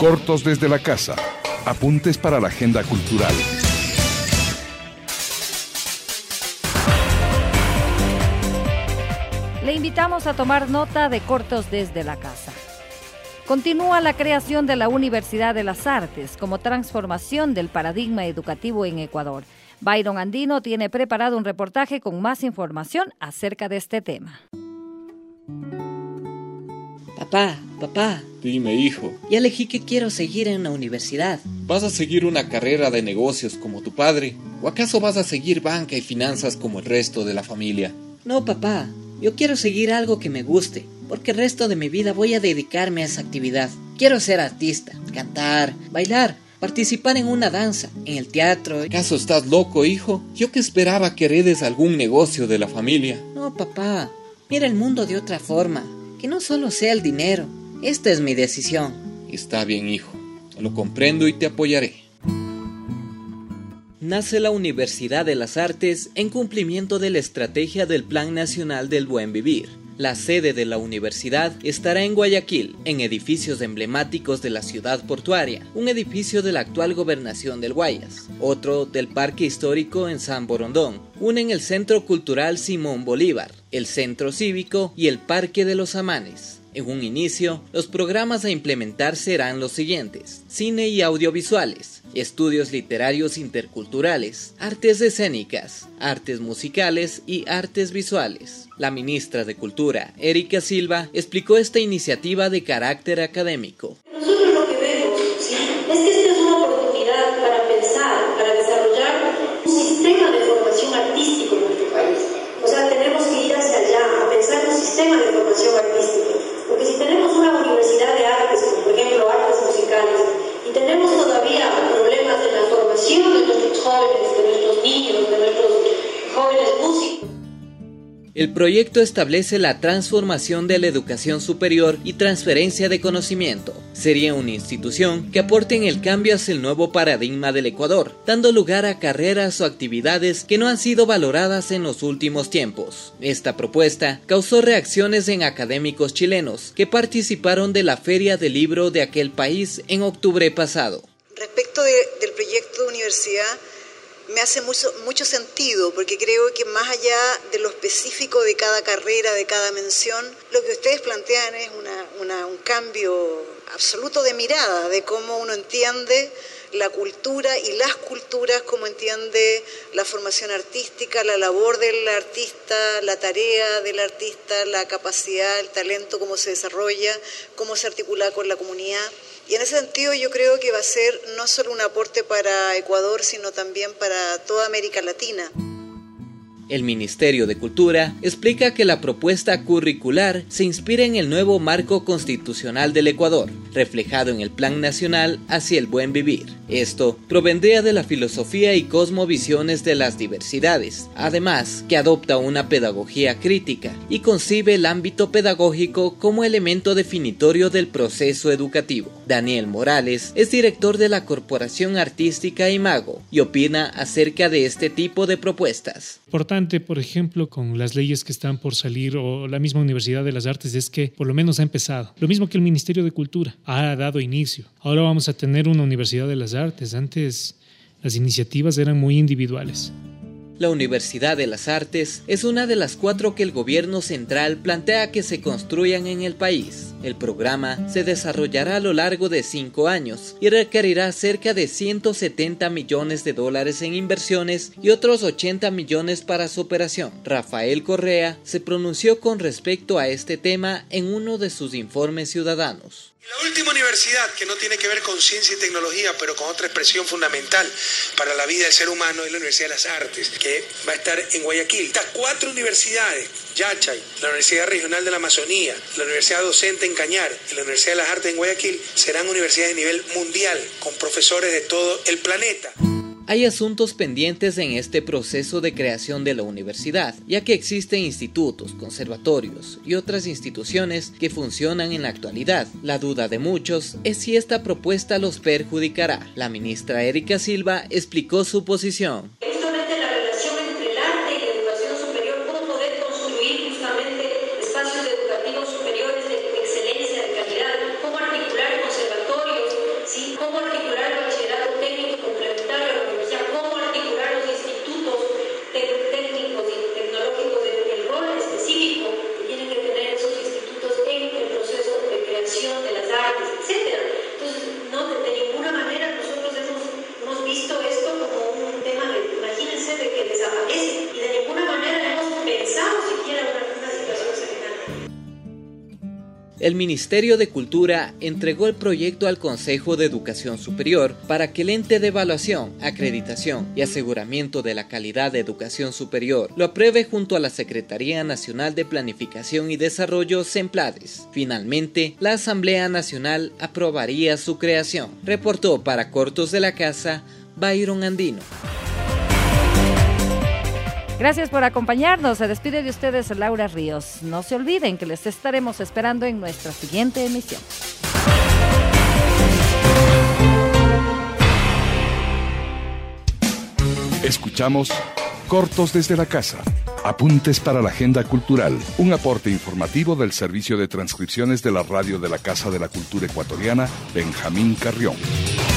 Cortos desde la casa. Apuntes para la agenda cultural. Le invitamos a tomar nota de Cortos desde la casa. Continúa la creación de la Universidad de las Artes como transformación del paradigma educativo en Ecuador. Byron Andino tiene preparado un reportaje con más información acerca de este tema. Papá. Dime, hijo. Ya elegí que quiero seguir en la universidad. ¿Vas a seguir una carrera de negocios como tu padre? ¿O acaso vas a seguir banca y finanzas como el resto de la familia? No, papá. Yo quiero seguir algo que me guste, porque el resto de mi vida voy a dedicarme a esa actividad. Quiero ser artista, cantar, bailar, participar en una danza, en el teatro. ¿Acaso estás loco, hijo? Yo que esperaba que heredes algún negocio de la familia. No, papá. Mira el mundo de otra forma. Que no solo sea el dinero. Esta es mi decisión. Está bien, hijo. Lo comprendo y te apoyaré. Nace la Universidad de las Artes en cumplimiento de la estrategia del Plan Nacional del Buen Vivir. La sede de la universidad estará en Guayaquil, en edificios emblemáticos de la ciudad portuaria, un edificio de la actual gobernación del Guayas, otro del Parque Histórico en San Borondón, uno en el Centro Cultural Simón Bolívar, el Centro Cívico y el Parque de los Amanes. En un inicio, los programas a implementar serán los siguientes: cine y audiovisuales, estudios literarios interculturales, artes escénicas, artes musicales y artes visuales. La ministra de Cultura, Erika Silva, explicó esta iniciativa de carácter académico. Nosotros lo que vemos es que esta es una oportunidad para pensar, para desarrollar un sistema de formación artístico en nuestro país. O sea, tenemos que ir hacia allá, a pensar un sistema de formación artística. Porque si tenemos una universidad de artes, como por ejemplo artes musicales, y tenemos todavía problemas en la formación de nuestros jóvenes, de nuestros niños, de nuestros jóvenes músicos. El proyecto establece la transformación de la educación superior y transferencia de conocimiento. Sería una institución que aporte en el cambio hacia el nuevo paradigma del Ecuador, dando lugar a carreras o actividades que no han sido valoradas en los últimos tiempos. Esta propuesta causó reacciones en académicos chilenos que participaron de la Feria del Libro de aquel país en octubre pasado. Respecto del proyecto de universidad, me hace mucho sentido, porque creo que más allá de lo específico de cada carrera, de cada mención, lo que ustedes plantean es un cambio absoluto de mirada, de cómo uno entiende la cultura y las culturas, cómo entiende la formación artística, la labor del artista, la tarea del artista, la capacidad, el talento, cómo se desarrolla, cómo se articula con la comunidad. Y en ese sentido yo creo que va a ser no solo un aporte para Ecuador, sino también para toda América Latina. El Ministerio de Cultura explica que la propuesta curricular se inspira en el nuevo marco constitucional del Ecuador, reflejado en el Plan Nacional hacia el Buen Vivir. Esto provendría de la filosofía y cosmovisiones de las diversidades, además que adopta una pedagogía crítica y concibe el ámbito pedagógico como elemento definitorio del proceso educativo. Daniel Morales es director de la Corporación Artística Imago y opina acerca de este tipo de propuestas. Importante, por ejemplo, con las leyes que están por salir o la misma Universidad de las Artes es que por lo menos ha empezado. Lo mismo que el Ministerio de Cultura ha dado inicio. Ahora vamos a tener una Universidad de las Artes. Antes las iniciativas eran muy individuales. La Universidad de las Artes es una de las 4 que el gobierno central plantea que se construyan en el país. El programa se desarrollará a lo largo de 5 años y requerirá cerca de $170 millones en inversiones y otros 80 millones para su operación. Rafael Correa se pronunció con respecto a este tema en uno de sus informes ciudadanos. La última universidad, que no tiene que ver con ciencia y tecnología, pero con otra expresión fundamental para la vida del ser humano, es la Universidad de las Artes, que va a estar en Guayaquil. Estas 4 universidades, Yachay, la Universidad Regional de la Amazonía, la Universidad Docente en Cañar y la Universidad de las Artes en Guayaquil, serán universidades de nivel mundial, con profesores de todo el planeta. Hay asuntos pendientes en este proceso de creación de la universidad, ya que existen institutos, conservatorios y otras instituciones que funcionan en la actualidad. La duda de muchos es si esta propuesta los perjudicará. La ministra Erika Silva explicó su posición. Justamente la relación entre el arte y la educación superior, cómo poder construir justamente espacios educativos superiores de excelencia, de calidad, cómo articular conservatorios, el Ministerio de Cultura entregó el proyecto al Consejo de Educación Superior para que el ente de evaluación, acreditación y aseguramiento de la calidad de educación superior lo apruebe junto a la Secretaría Nacional de Planificación y Desarrollo, SEMPLADES. Finalmente, la Asamblea Nacional aprobaría su creación. Reportó para Cortos de la Casa, Byron Andino. Gracias por acompañarnos. Se despide de ustedes Laura Ríos. No se olviden que les estaremos esperando en nuestra siguiente emisión. Escuchamos Cortos desde la Casa. Apuntes para la agenda cultural. Un aporte informativo del Servicio de Transcripciones de la Radio de la Casa de la Cultura Ecuatoriana, Benjamín Carrión.